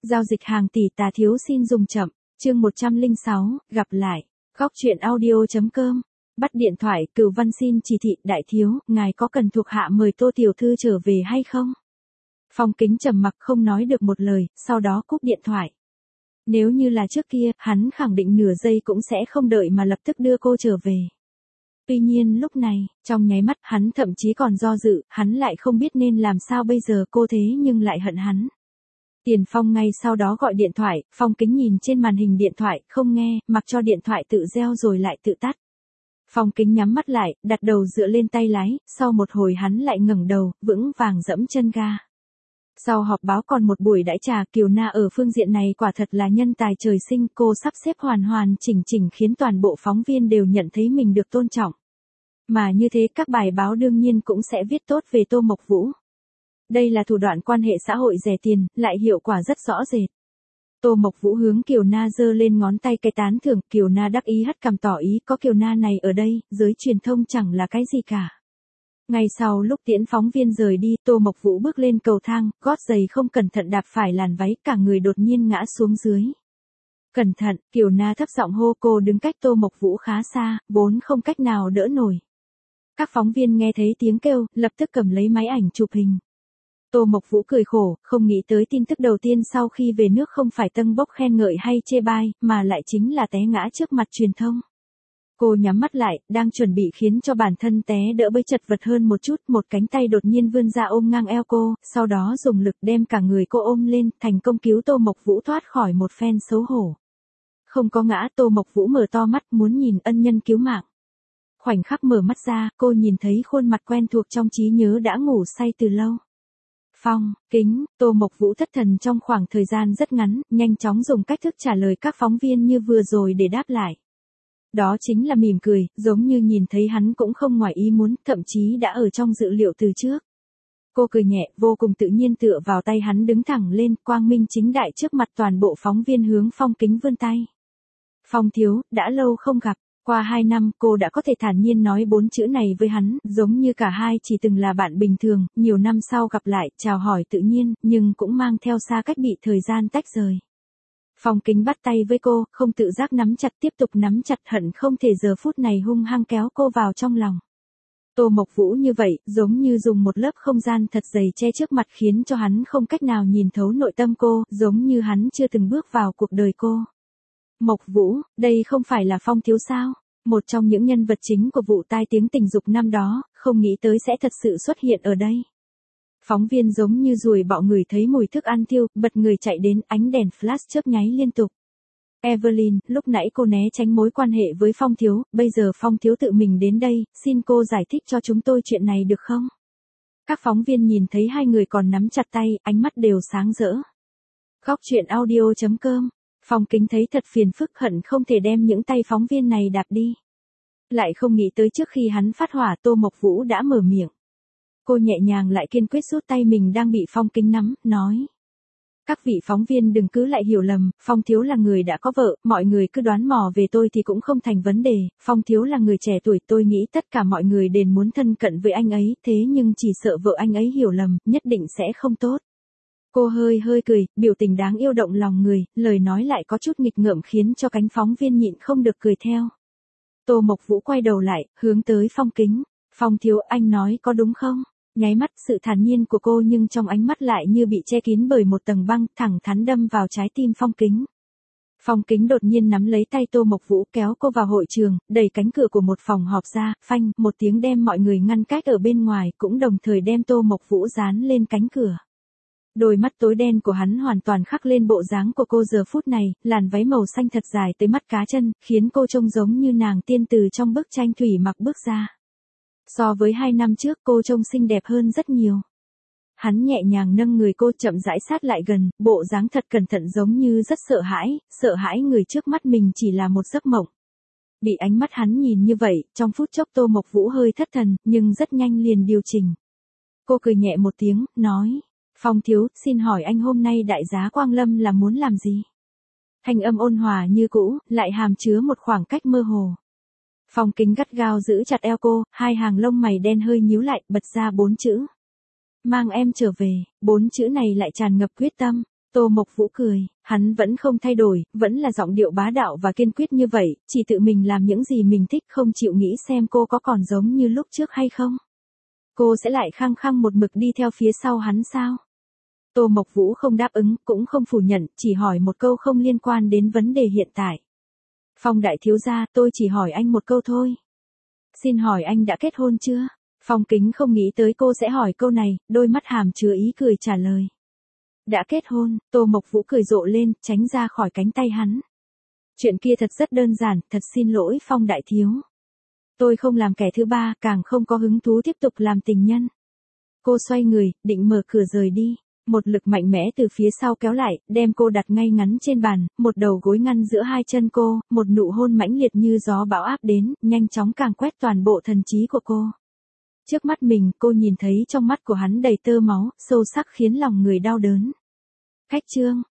Giao dịch hàng tỷ tà thiếu xin dùng chậm. Chương 106, gặp lại. Góc truyện audio.com. Bắt điện thoại, Cửu Văn xin chỉ thị, đại thiếu, ngài có cần thuộc hạ mời Tô tiểu thư trở về hay không? Phong Kính trầm mặc không nói được một lời, sau đó cúp điện thoại. Nếu như là trước kia, hắn khẳng định nửa giây cũng sẽ không đợi mà lập tức đưa cô trở về. Tuy nhiên lúc này, trong nháy mắt hắn thậm chí còn do dự, hắn lại không biết nên làm sao bây giờ, cô thế nhưng lại hận hắn. Tiền Phong ngay sau đó gọi điện thoại, Phong Kính nhìn trên màn hình điện thoại, không nghe, mặc cho điện thoại tự reo rồi lại tự tắt. Phong Kính nhắm mắt lại, đặt đầu dựa lên tay lái, sau một hồi hắn lại ngẩng đầu, vững vàng dẫm chân ga. Sau họp báo còn một buổi đãi trà, Kiều Na ở phương diện này quả thật là nhân tài trời sinh, cô sắp xếp hoàn hoàn chỉnh chỉnh khiến toàn bộ phóng viên đều nhận thấy mình được tôn trọng. Mà như thế các bài báo đương nhiên cũng sẽ viết tốt về Tô Mộc Vũ. Đây là thủ đoạn quan hệ xã hội rẻ tiền, lại hiệu quả rất rõ rệt. Tô Mộc Vũ hướng Kiều Na giơ lên ngón tay cái tán thưởng, Kiều Na đắc ý hất cằm tỏ ý, có Kiều Na này ở đây, giới truyền thông chẳng là cái gì cả. Ngay sau lúc tiễn phóng viên rời đi, Tô Mộc Vũ bước lên cầu thang, gót giày không cẩn thận đạp phải làn váy, cả người đột nhiên ngã xuống dưới. Cẩn thận, Kiều Na thấp giọng hô, cô đứng cách Tô Mộc Vũ khá xa, vốn không cách nào đỡ nổi. Các phóng viên nghe thấy tiếng kêu, lập tức cầm lấy máy ảnh chụp hình. Tô Mộc Vũ cười khổ, không nghĩ tới tin tức đầu tiên sau khi về nước không phải tâng bốc khen ngợi hay chê bai, mà lại chính là té ngã trước mặt truyền thông. Cô nhắm mắt lại, đang chuẩn bị khiến cho bản thân té đỡ bấy chật vật hơn một chút, một cánh tay đột nhiên vươn ra ôm ngang eo cô, sau đó dùng lực đem cả người cô ôm lên, thành công cứu Tô Mộc Vũ thoát khỏi một phen xấu hổ. Không có ngã, Tô Mộc Vũ mở to mắt muốn nhìn ân nhân cứu mạng. Khoảnh khắc mở mắt ra, cô nhìn thấy khuôn mặt quen thuộc trong trí nhớ đã ngủ say từ lâu. Phong Kính, Tô Mộc Vũ thất thần trong khoảng thời gian rất ngắn, nhanh chóng dùng cách thức trả lời các phóng viên như vừa rồi để đáp lại. Đó chính là mỉm cười, giống như nhìn thấy hắn cũng không ngoài ý muốn, thậm chí đã ở trong dự liệu từ trước. Cô cười nhẹ, vô cùng tự nhiên tựa vào tay hắn đứng thẳng lên, quang minh chính đại trước mặt toàn bộ phóng viên hướng Phong Kính vươn tay. Phong thiếu, đã lâu không gặp. Qua 2 năm, cô đã có thể thản nhiên nói 4 chữ này với hắn, giống như cả hai chỉ từng là bạn bình thường, nhiều năm sau gặp lại, chào hỏi tự nhiên, nhưng cũng mang theo xa cách bị thời gian tách rời. Phong Kính bắt tay với cô, không tự giác nắm chặt, tiếp tục nắm chặt, hận không thể giờ phút này hung hăng kéo cô vào trong lòng. Tô Mộc Vũ như vậy, giống như dùng một lớp không gian thật dày che trước mặt khiến cho hắn không cách nào nhìn thấu nội tâm cô, giống như hắn chưa từng bước vào cuộc đời cô. Mộc Vũ, đây không phải là Phong thiếu sao? Một trong những nhân vật chính của vụ tai tiếng tình dục năm đó, không nghĩ tới sẽ thật sự xuất hiện ở đây. Phóng viên giống như ruồi bọ ngửi thấy mùi thức ăn thiêu, bật người chạy đến, ánh đèn flash chớp nháy liên tục. Evelyn, lúc nãy cô né tránh mối quan hệ với Phong thiếu, bây giờ Phong thiếu tự mình đến đây, xin cô giải thích cho chúng tôi chuyện này được không? Các phóng viên nhìn thấy hai người còn nắm chặt tay, ánh mắt đều sáng rỡ. Góc truyện audio.com. Phong Kính thấy thật phiền phức, hận không thể đem những tay phóng viên này đạp đi. Lại không nghĩ tới trước khi hắn phát hỏa, Tô Mộc Vũ đã mở miệng. Cô nhẹ nhàng lại kiên quyết rút tay mình đang bị Phong Kính nắm, nói. Các vị phóng viên đừng cứ lại hiểu lầm, Phong thiếu là người đã có vợ, mọi người cứ đoán mò về tôi thì cũng không thành vấn đề, Phong thiếu là người trẻ tuổi, tôi nghĩ tất cả mọi người đều muốn thân cận với anh ấy, thế nhưng chỉ sợ vợ anh ấy hiểu lầm, nhất định sẽ không tốt. Cô hơi cười, biểu tình đáng yêu động lòng người, lời nói lại có chút nghịch ngợm khiến cho cánh phóng viên nhịn không được cười theo. Tô Mộc Vũ quay đầu lại, hướng tới Phong Kính. Phong thiếu, anh nói có đúng không? Nháy mắt sự thản nhiên của cô nhưng trong ánh mắt lại như bị che kín bởi một tầng băng, thẳng thắn đâm vào trái tim Phong Kính. Phong Kính đột nhiên nắm lấy tay Tô Mộc Vũ kéo cô vào hội trường, đẩy cánh cửa của một phòng họp ra, phanh, một tiếng đem mọi người ngăn cách ở bên ngoài, cũng đồng thời đem Tô Mộc Vũ dán lên cánh cửa. Đôi mắt tối đen của hắn hoàn toàn khắc lên bộ dáng của cô giờ phút này, làn váy màu xanh thật dài tới mắt cá chân, khiến cô trông giống như nàng tiên từ trong bức tranh thủy mặc bước ra. So với 2 năm trước cô trông xinh đẹp hơn rất nhiều. Hắn nhẹ nhàng nâng người cô chậm rãi sát lại gần, bộ dáng thật cẩn thận giống như rất sợ hãi người trước mắt mình chỉ là một giấc mộng. Bị ánh mắt hắn nhìn như vậy, trong phút chốc Tô Mộc Vũ hơi thất thần, nhưng rất nhanh liền điều chỉnh. Cô cười nhẹ một tiếng, nói. Phong thiếu, xin hỏi anh hôm nay đại giá Quang Lâm là muốn làm gì? Thanh âm ôn hòa như cũ, lại hàm chứa một khoảng cách mơ hồ. Phong Kính gắt gao giữ chặt eo cô, hai hàng lông mày đen hơi nhíu lại, bật ra 4 chữ. Mang em trở về, 4 chữ này lại tràn ngập quyết tâm. Tô Mộc Vũ cười, hắn vẫn không thay đổi, vẫn là giọng điệu bá đạo và kiên quyết như vậy, chỉ tự mình làm những gì mình thích, không chịu nghĩ xem cô có còn giống như lúc trước hay không. Cô sẽ lại khăng khăng một mực đi theo phía sau hắn sao? Tô Mộc Vũ không đáp ứng, cũng không phủ nhận, chỉ hỏi một câu không liên quan đến vấn đề hiện tại. Phong đại thiếu gia, tôi chỉ hỏi anh một câu thôi. Xin hỏi anh đã kết hôn chưa? Phong Kính không nghĩ tới cô sẽ hỏi câu này, đôi mắt hàm chứa ý cười trả lời. Đã kết hôn, Tô Mộc Vũ cười rộ lên, tránh ra khỏi cánh tay hắn. Chuyện kia thật rất đơn giản, thật xin lỗi Phong đại thiếu. Tôi không làm kẻ thứ ba, càng không có hứng thú tiếp tục làm tình nhân. Cô xoay người, định mở cửa rời đi. Một lực mạnh mẽ từ phía sau kéo lại, đem cô đặt ngay ngắn trên bàn, một đầu gối ngăn giữa hai chân cô, một nụ hôn mãnh liệt như gió bão áp đến, nhanh chóng càng quét toàn bộ thần trí của cô. Trước mắt mình, cô nhìn thấy trong mắt của hắn đầy tơ máu, sâu sắc khiến lòng người đau đớn. Khách Trương,